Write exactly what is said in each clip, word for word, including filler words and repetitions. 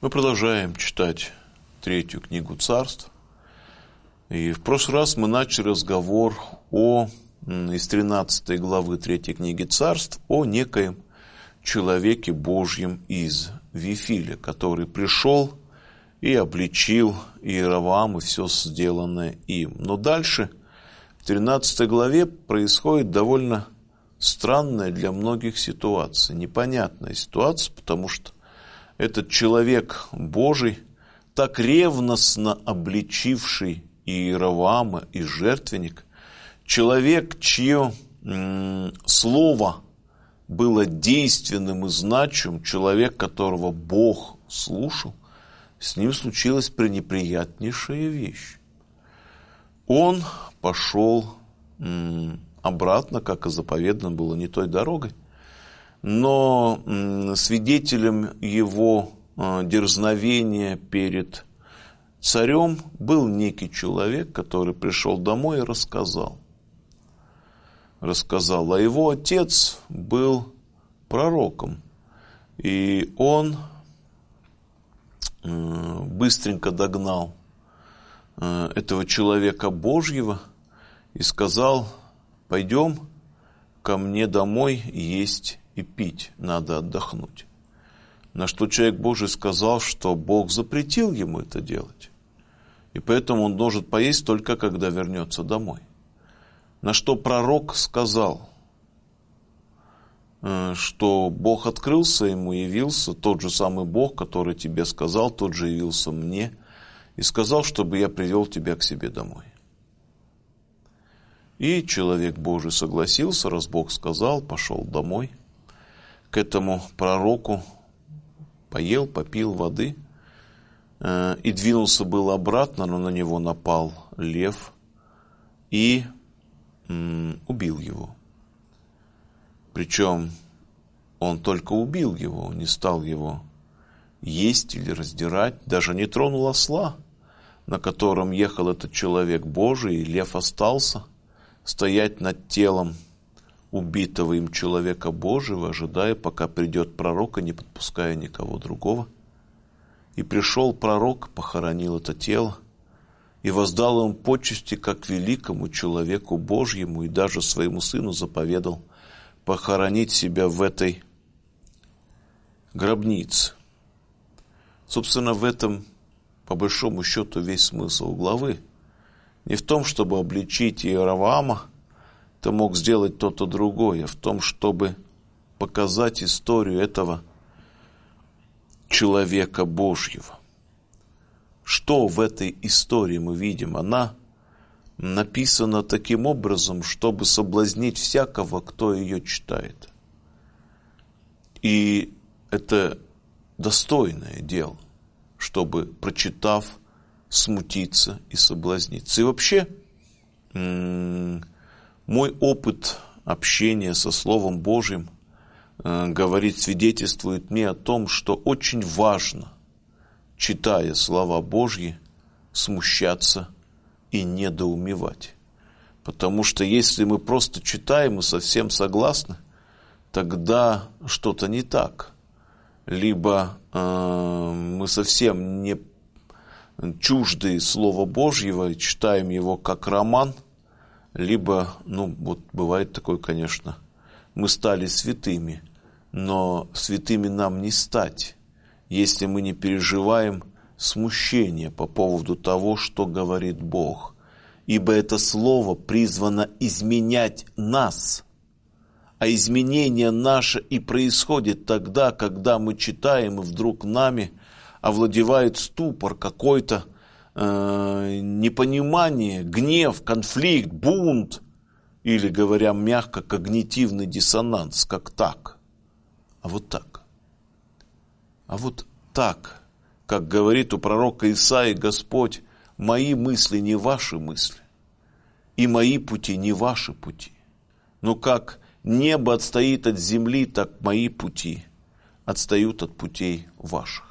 Мы продолжаем читать третью книгу Царств. И в прошлый раз мы начали разговор о, из тринадцатой главы третьей книги Царств о некоем человеке Божьем из Вифиля, который пришел и обличил Иеровоама и все сделанное им. Но дальше, в тринадцатой главе, происходит довольно странная для многих ситуация, непонятная ситуация, потому что этот человек Божий, так ревностно обличивший Иеровоама и жертвенник, человек, чье м, слово было действенным и значимым, человек, которого Бог слушал, с ним случилась пренеприятнейшая вещь. Он пошел м, обратно, как и заповедано было, не той дорогой, но м, свидетелем его э, дерзновения перед царем был некий человек, который пришел домой и рассказал. Рассказал, а его отец был пророком, и он э, быстренько догнал э, этого человека Божьего и сказал: пойдем ко мне домой есть и пить, надо отдохнуть. На что человек Божий сказал, что Бог запретил ему это делать, и поэтому он должен поесть только когда вернется домой. На что пророк сказал, что Бог открылся ему, явился, тот же самый Бог, который тебе сказал, тот же явился мне, и сказал, чтобы я привел тебя к себе домой. И человек Божий согласился, раз Бог сказал, пошел домой к этому пророку, поел, попил воды э, и двинулся был обратно, но на него напал лев и м, убил его. Причем он только убил его, не стал его есть или раздирать, даже не тронул осла, на котором ехал этот человек Божий, и лев остался стоять над телом убитого им человека Божьего, ожидая, пока придет пророк, и не подпуская никого другого. И пришел пророк, похоронил это тело, и воздал им почести, как великому человеку Божьему, и даже своему сыну заповедал похоронить себя в этой гробнице. Собственно, в этом, по большому счету, весь смысл главы. Не в том, чтобы обличить Иеровоама, это мог сделать кто-то другой, а в том, чтобы показать историю этого человека Божьего. Что в этой истории мы видим? Она написана таким образом, чтобы соблазнить всякого, кто ее читает. И это достойное дело, чтобы, прочитав, смутиться и соблазниться. И вообще, мой опыт общения со Словом Божьим говорит, свидетельствует мне о том, что очень важно, читая слова Божьи, смущаться и недоумевать. Потому что если мы просто читаем и совсем согласны, тогда что-то не так. Либо э, мы совсем не чужды Слова Божьего и читаем его как роман, либо, ну, вот бывает такое, конечно, мы стали святыми, но святыми нам не стать, если мы не переживаем смущение по поводу того, что говорит Бог. Ибо это слово призвано изменять нас, а изменение наше и происходит тогда, когда мы читаем, и вдруг нами овладевает ступор, какой-то э, непонимание, гнев, конфликт, бунт, или, говоря мягко, когнитивный диссонанс, как так. А вот так. А вот так, как говорит у пророка Исаии Господь: мои мысли не ваши мысли, и мои пути не ваши пути. Но как небо отстоит от земли, так мои пути отстают от путей ваших.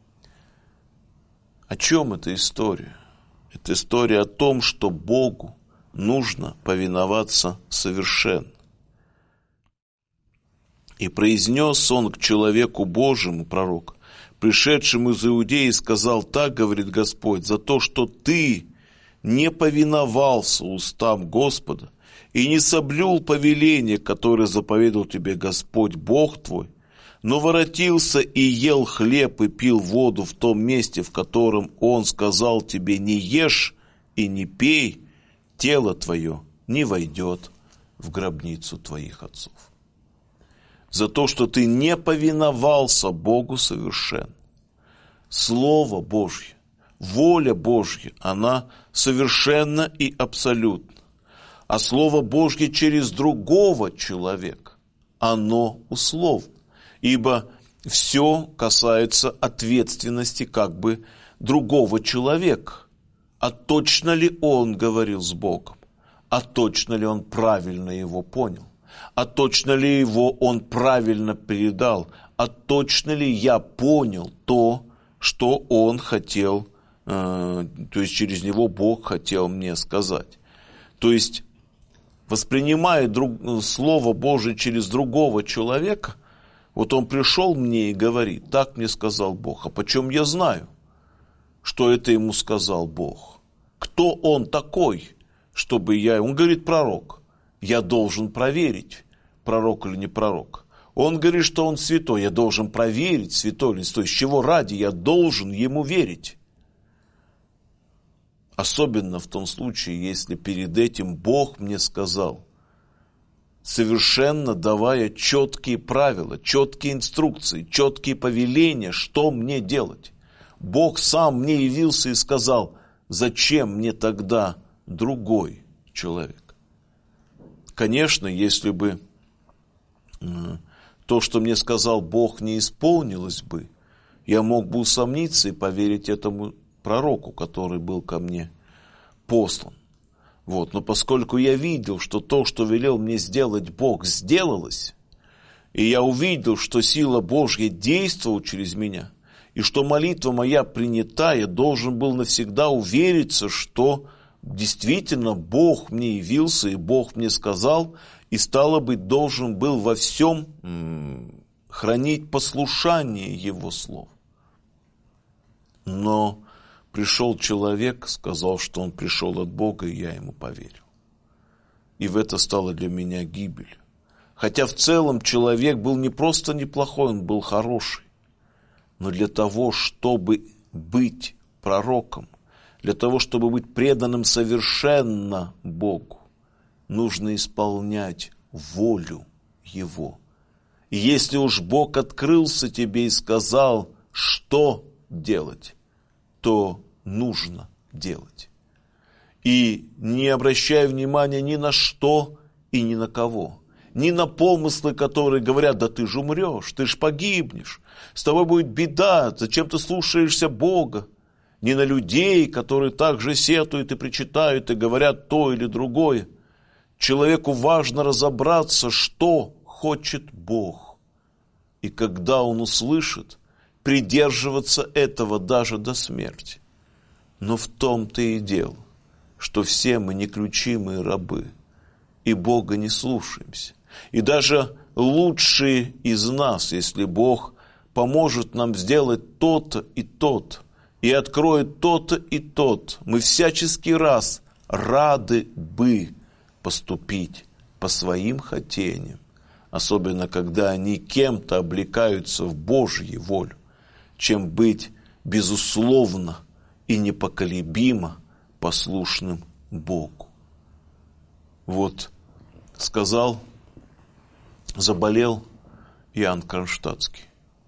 О чем эта история? Это история о том, что Богу нужно повиноваться совершенно. И произнес он к человеку Божьему, пророк: пришедшим из Иудеи, сказал: так говорит Господь, за то, что ты не повиновался устам Господа и не соблюл повеление, которое заповедал тебе Господь Бог твой, но воротился и ел хлеб и пил воду в том месте, в котором Он сказал тебе: не ешь и не пей, тело твое не войдет в гробницу твоих отцов. За то, что ты не повиновался Богу совершенно. Слово Божье, воля Божья, она совершенна и абсолютна. А Слово Божье через другого человека, оно условно. Ибо все касается ответственности как бы другого человека. А точно ли он говорил с Богом? А точно ли он правильно его понял? А точно ли его он правильно передал? А точно ли я понял то, что он хотел, э, то есть через него Бог хотел мне сказать? То есть, воспринимая друг, Слово Божие через другого человека, вот он пришел мне и говорит: так мне сказал Бог. А почем я знаю, что это ему сказал Бог? Кто он такой, чтобы я... Он говорит: пророк. Я должен проверить, пророк или не пророк. Он говорит, что он святой. Я должен проверить, святой ли. То есть, чего ради я должен ему верить. Особенно в том случае, если перед этим Бог мне сказал, совершенно давая четкие правила, четкие инструкции, четкие повеления, что мне делать. Бог сам мне явился и сказал: зачем мне тогда другой человек? Конечно, если бы то, что мне сказал Бог, не исполнилось бы, я мог бы усомниться и поверить этому пророку, который был ко мне послан. Вот. Но поскольку я видел, что то, что велел мне сделать Бог, сделалось, и я увидел, что сила Божья действовала через меня, и что молитва моя принята, я должен был навсегда увериться, что действительно Бог мне явился, и Бог мне сказал, и стало быть, должен был во всем м- хранить послушание Его слов. Но пришел человек, сказал, что он пришел от Бога, и я ему поверил. И в это стало для меня гибелью. Хотя в целом человек был не просто неплохой, он был хороший. Но для того, чтобы быть пророком, для того, чтобы быть преданным совершенно Богу, нужно исполнять волю Его. И если уж Бог открылся тебе и сказал, что делать, то нужно делать. И не обращая внимания ни на что и ни на кого. Ни на помыслы, которые говорят: да ты же умрешь, ты же погибнешь, с тобой будет беда, зачем ты слушаешься Бога. Ни на людей, которые также сетуют и причитают и говорят то или другое. Человеку важно разобраться, что хочет Бог. И когда он услышит, придерживаться этого даже до смерти. Но в том-то и дело, что все мы неключимые рабы, и Бога не слушаемся. И даже лучшие из нас, если Бог поможет нам сделать то-то и то-то, и откроет то-то и то-то, мы всячески раз рады бы поступить по своим хотениям, особенно когда они кем-то облекаются в Божью волю, чем быть безусловно и непоколебимо послушным Богу. Вот сказал, заболел Иоанн Кронштадтский.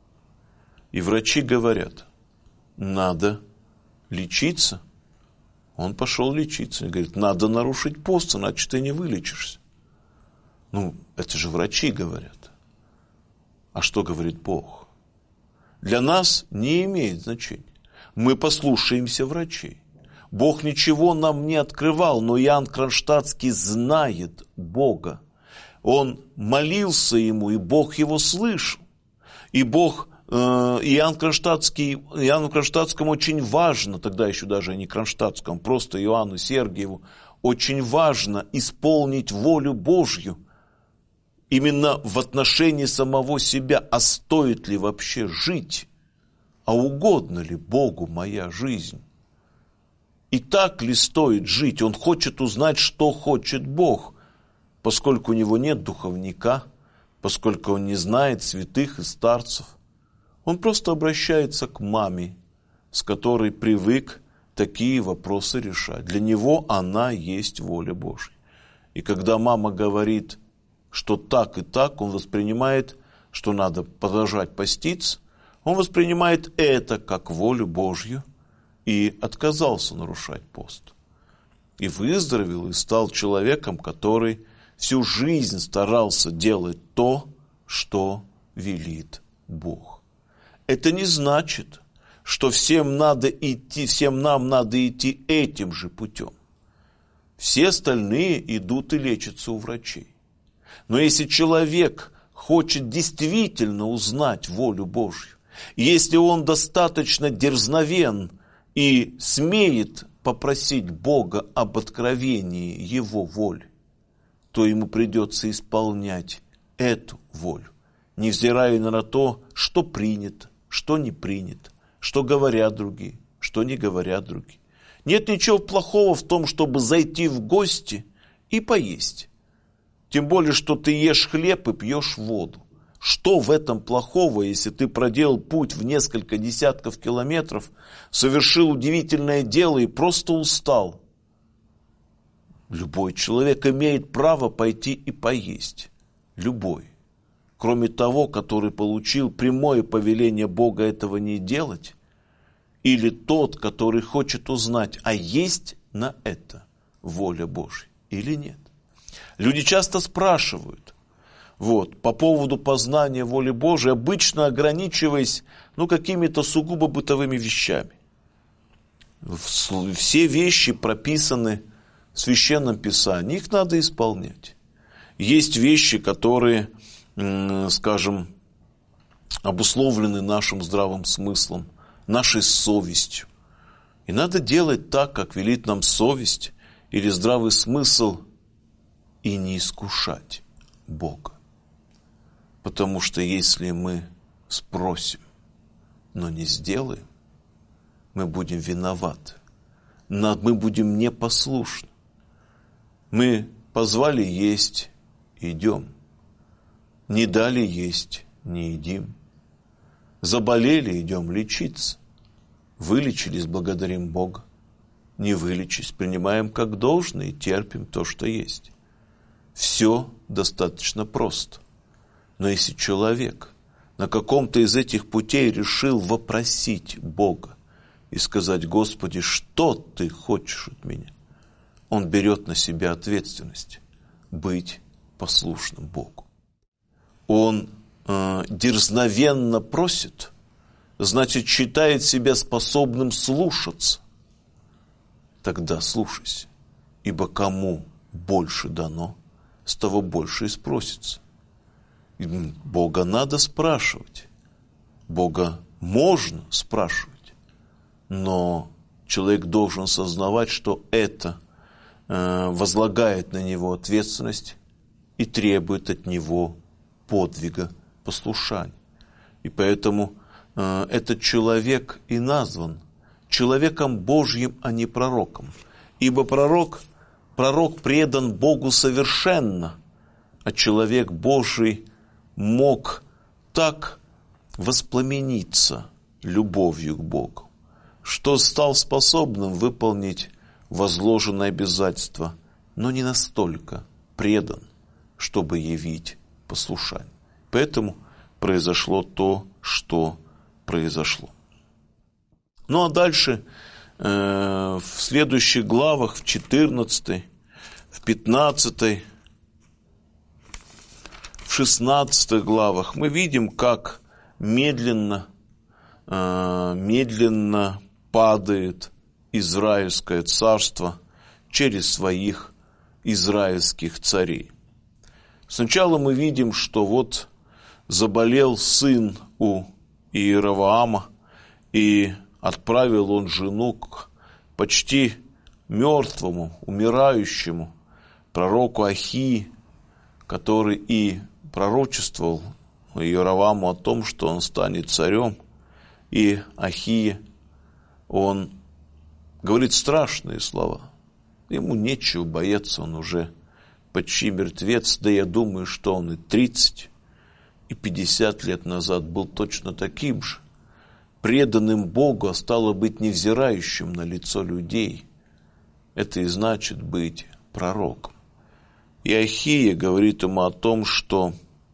И врачи говорят: надо лечиться. Он пошел лечиться. И говорит: надо нарушить пост, иначе ты не вылечишься. Ну, это же врачи говорят. А что говорит Бог? Для нас не имеет значения. Мы послушаемся врачей. Бог ничего нам не открывал, но Иоанн Кронштадтский знает Бога. Он молился Ему, и Бог его слышал. И Бог, э, Иоанн Кронштадтский, Иоанну Кронштадтскому очень важно, тогда еще даже не Кронштадтскому, просто Иоанну Сергиеву, очень важно исполнить волю Божью. Именно в отношении самого себя, а стоит ли вообще жить а угодно ли Богу моя жизнь? И так ли стоит жить? Он хочет узнать, что хочет Бог, поскольку у него нет духовника, поскольку он не знает святых и старцев. Он просто обращается к маме, с которой привык такие вопросы решать. Для него она есть воля Божья. И когда мама говорит, что так и так, он воспринимает, что надо продолжать поститься, он воспринимает это как волю Божью и отказался нарушать пост. И выздоровел, и стал человеком, который всю жизнь старался делать то, что велит Бог. Это не значит, что всем надо идти, всем нам надо идти этим же путем. Все остальные идут и лечатся у врачей. Но если человек хочет действительно узнать волю Божью, если он достаточно дерзновен и смеет попросить Бога об откровении Его воли, то ему придется исполнять эту волю, невзирая на то, что принято, что не принято, что говорят другие, что не говорят другие. Нет ничего плохого в том, чтобы зайти в гости и поесть. Тем более, что ты ешь хлеб и пьешь воду. Что в этом плохого, если ты проделал путь в несколько десятков километров, совершил удивительное дело и просто устал? Любой человек имеет право пойти и поесть. Любой. Кроме того, который получил прямое повеление Бога этого не делать, или тот, который хочет узнать, а есть на это воля Божья или нет. Люди часто спрашивают, вот, по поводу познания воли Божией, обычно ограничиваясь, ну, какими-то сугубо бытовыми вещами. Все вещи прописаны в Священном Писании, их надо исполнять. Есть вещи, которые, скажем, обусловлены нашим здравым смыслом, нашей совестью. И надо делать так, как велит нам совесть или здравый смысл, и не искушать Бога. Потому что если мы спросим, но не сделаем, мы будем виноваты. Мы будем непослушны. Мы позвали есть, идем. Не дали есть, не едим. Заболели, идем лечиться. Вылечились, благодарим Бога. Не вылечились, принимаем как должное и терпим то, что есть. Все достаточно просто. Но если человек на каком-то из этих путей решил вопросить Бога и сказать: Господи, что Ты хочешь от меня? Он берет на себя ответственность быть послушным Богу. Он э, дерзновенно просит, значит, считает себя способным слушаться. Тогда слушайся, ибо кому больше дано, с того больше и спросится. Бога надо спрашивать, Бога можно спрашивать, но человек должен сознавать, что это э, возлагает на него ответственность и требует от него подвига, послушания. И поэтому э, этот человек и назван человеком Божьим, а не пророком. Ибо пророк, пророк предан Богу совершенно, а человек Божий мог так воспламениться любовью к Богу, что стал способным выполнить возложенное обязательство, но не настолько предан, чтобы явить послушание. Поэтому произошло то, что произошло. Ну а дальше э, в следующих главах, в четырнадцатой, в пятнадцатой, в шестнадцатой главах мы видим, как медленно, э, медленно падает Израильское царство через своих израильских царей. Сначала мы видим, что вот заболел сын у Иеровоама, и отправил он жену к почти мертвому, умирающему пророку Ахии, который и пророчествовал Иеровоаму о том, что он станет царем. И Ахия, он говорит страшные слова. Ему нечего бояться, он уже почти мертвец. Да я думаю, что он и тридцать, и пятьдесят лет назад был точно таким же. Преданным Богу, а стало быть невзирающим на лицо людей. Это и значит быть пророком. И Ахия говорит ему о том, что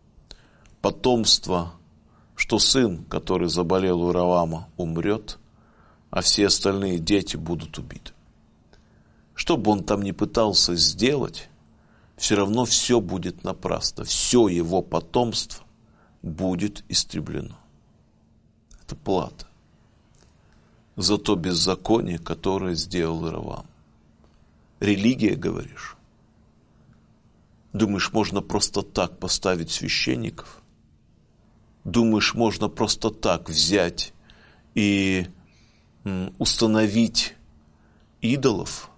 потомство, что сын, который заболел у Иоравама, умрет, а все остальные дети будут убиты. Что бы он там ни пытался сделать, все равно все будет напрасно. Все его потомство будет истреблено. Это плата за то беззаконие, которое сделал Иоравам. Религия, говоришь? Думаешь, можно просто так поставить священников? Думаешь, можно просто так взять и установить идолов?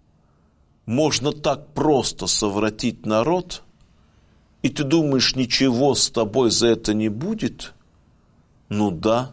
Можно так просто совратить народ? И ты думаешь, ничего с тобой за это не будет? Ну да,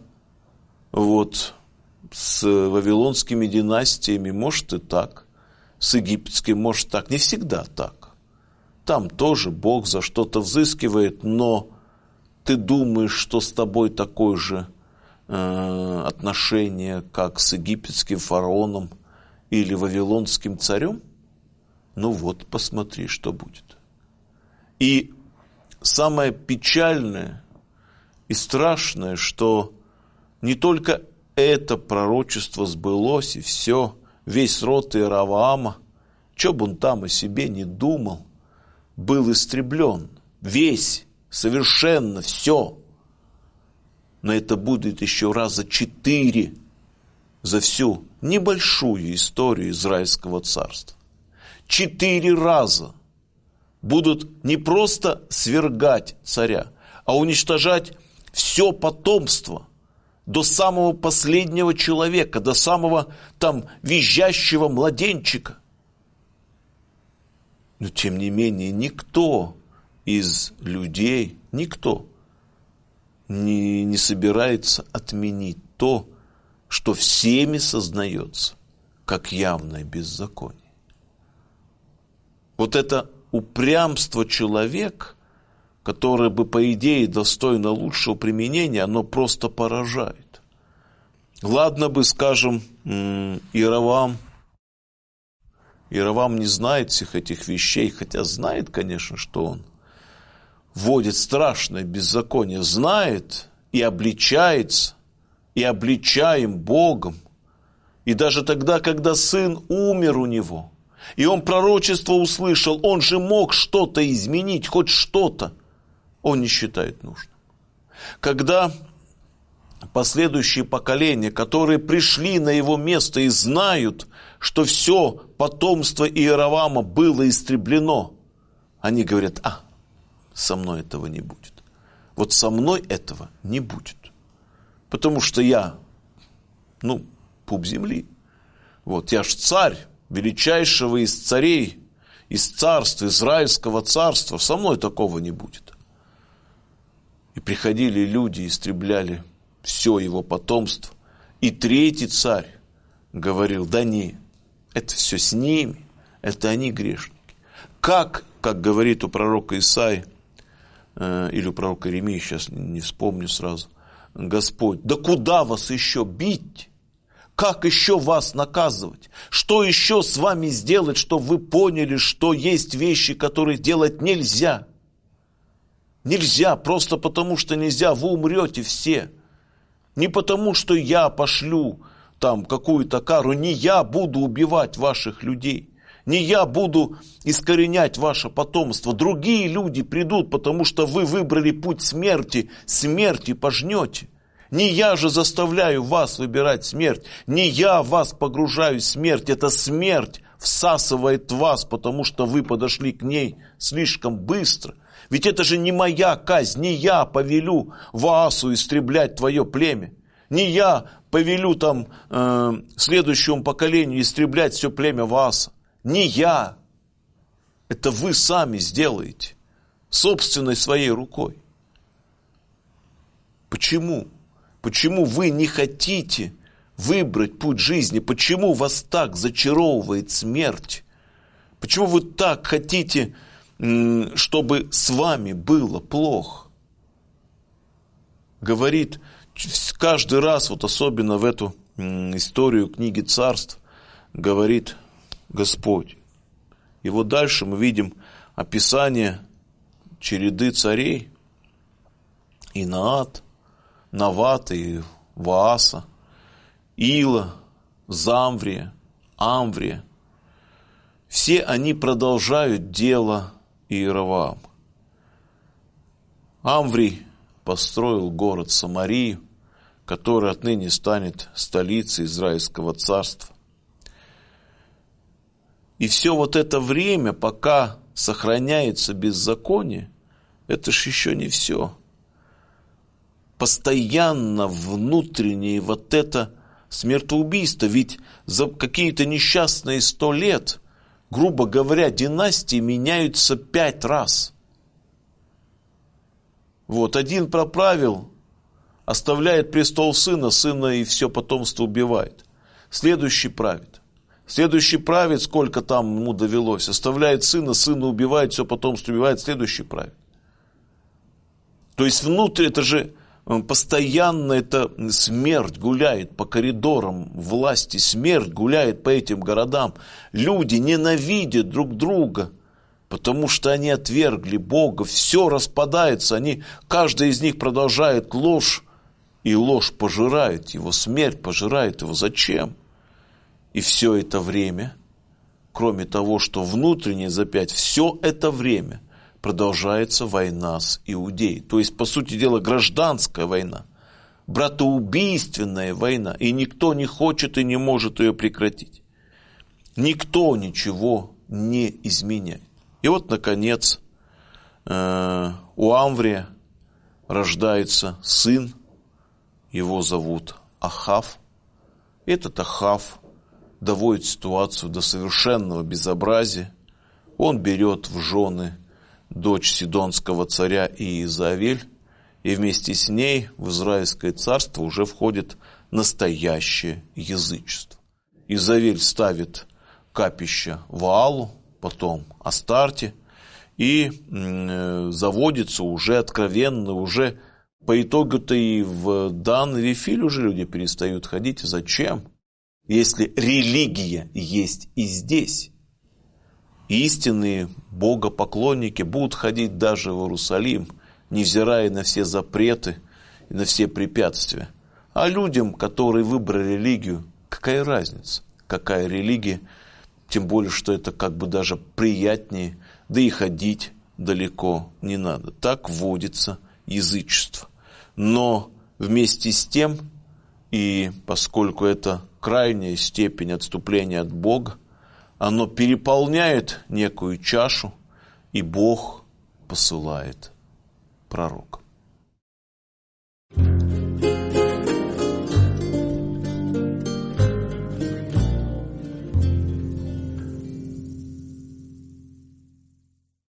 вот с вавилонскими династиями может и так, с египетским может так, не всегда так. Там тоже Бог за что-то взыскивает, но ты думаешь, что с тобой такое же э, отношение, как с египетским фараоном или вавилонским царем? Ну вот, посмотри, что будет. И самое печальное и страшное, что не только это пророчество сбылось, и все, весь род Иераваама, что бы он там о себе не думал, был истреблен. Весь, совершенно все. Но это будет еще раза четыре за всю небольшую историю Израильского царства. Четыре раза будут не просто свергать царя, а уничтожать все потомство до самого последнего человека, до самого там визжащего младенчика. Но тем не менее никто из людей, никто не, не собирается отменить то, что всеми сознается как явное беззаконие. Вот это упрямство человека, которое бы, по идее, достойно лучшего применения, оно просто поражает. Ладно бы, скажем, Иеравам. Иеравам не знает всех этих вещей, хотя знает, конечно, что он вводит страшное беззаконие, знает и обличается, и обличаем Богом. И даже тогда, когда сын умер у него, и он пророчество услышал, он же мог что-то изменить, хоть что-то. Он не считает нужным. Когда последующие поколения, которые пришли на его место и знают, что все потомство Иеравама было истреблено, они говорят: а, со мной этого не будет. Вот со мной этого не будет. Потому что я, ну, пуп земли. Вот, я ж царь, величайшего из царей, из царства, Израильского царства. Со мной такого не будет. И приходили люди, истребляли все его потомство. И третий царь говорил: да не, это все с ними, это они грешники. Как, как говорит у пророка Исаии, э, или у пророка Иеремии, сейчас не вспомню сразу, Господь: да куда вас еще бить? Как еще вас наказывать? Что еще с вами сделать, чтобы вы поняли, что есть вещи, которые делать нельзя? Нельзя, просто потому что нельзя, вы умрете все. Не потому, что я пошлю там какую-то кару, не я буду убивать ваших людей, не я буду искоренять ваше потомство. Другие люди придут, потому что вы выбрали путь смерти, смерти пожнете. Не я же заставляю вас выбирать смерть, не я вас погружаю в смерть, это смерть всасывает вас, потому что вы подошли к ней слишком быстро. Ведь это же не моя казнь, не я повелю Ваасу истреблять твое племя, не я повелю там э, следующему поколению истреблять все племя Вааса, не я. Это вы сами сделаете, собственной своей рукой. Почему? Почему вы не хотите выбрать путь жизни? Почему вас так зачаровывает смерть? Почему вы так хотите, чтобы с вами было плохо? Говорит каждый раз, вот особенно в эту историю книги Царств, говорит Господь. И вот дальше мы видим описание череды царей. И Наат, Навата и Вааса, Ила, Замврия, Амврия. Все они продолжают дело Иеровоама. Амврий построил город Самарию, который отныне станет столицей Израильского царства. И все вот это время, пока сохраняется беззаконие, это ж еще не все. Постоянно внутреннее вот это смертоубийство. Ведь за какие-то несчастные сто лет, грубо говоря, династии меняются пять раз. Вот, один проправил, оставляет престол сына, сына и все потомство убивает. Следующий правит. Следующий правит, сколько там ему довелось, оставляет сына, сына убивает, все потомство убивает, следующий правит. То есть внутри это же постоянно эта смерть гуляет по коридорам власти, смерть гуляет по этим городам. Люди ненавидят друг друга, потому что они отвергли Бога, все распадается, они, каждый из них продолжает ложь, и ложь пожирает его, смерть пожирает его. Зачем? И все это время, кроме того, что внутренне запять, все это время продолжается война с Иудеей. То есть, по сути дела, гражданская война, братоубийственная война, и никто не хочет и не может ее прекратить. Никто ничего не изменяет. И вот, наконец, у Амврия рождается сын, его зовут Ахав. Этот Ахав доводит ситуацию до совершенного безобразия. Он берет в жены дочь сидонского царя Иезавель, и вместе с ней в Израильское царство уже входит настоящее язычество. Иезавель ставит капище Ваалу, потом Астарте, и э, заводится уже откровенно, уже по итогу-то и в Дан и Вифиль уже люди перестают ходить. Зачем? Если религия есть и здесь. Истинные богопоклонники будут ходить даже в Иерусалим, невзирая на все запреты и на все препятствия. А людям, которые выбрали религию, какая разница? Какая религия? Тем более, что это как бы даже приятнее, да и ходить далеко не надо. Так вводится язычество. Но вместе с тем, и поскольку это крайняя степень отступления от Бога, оно переполняет некую чашу, и Бог посылает пророка.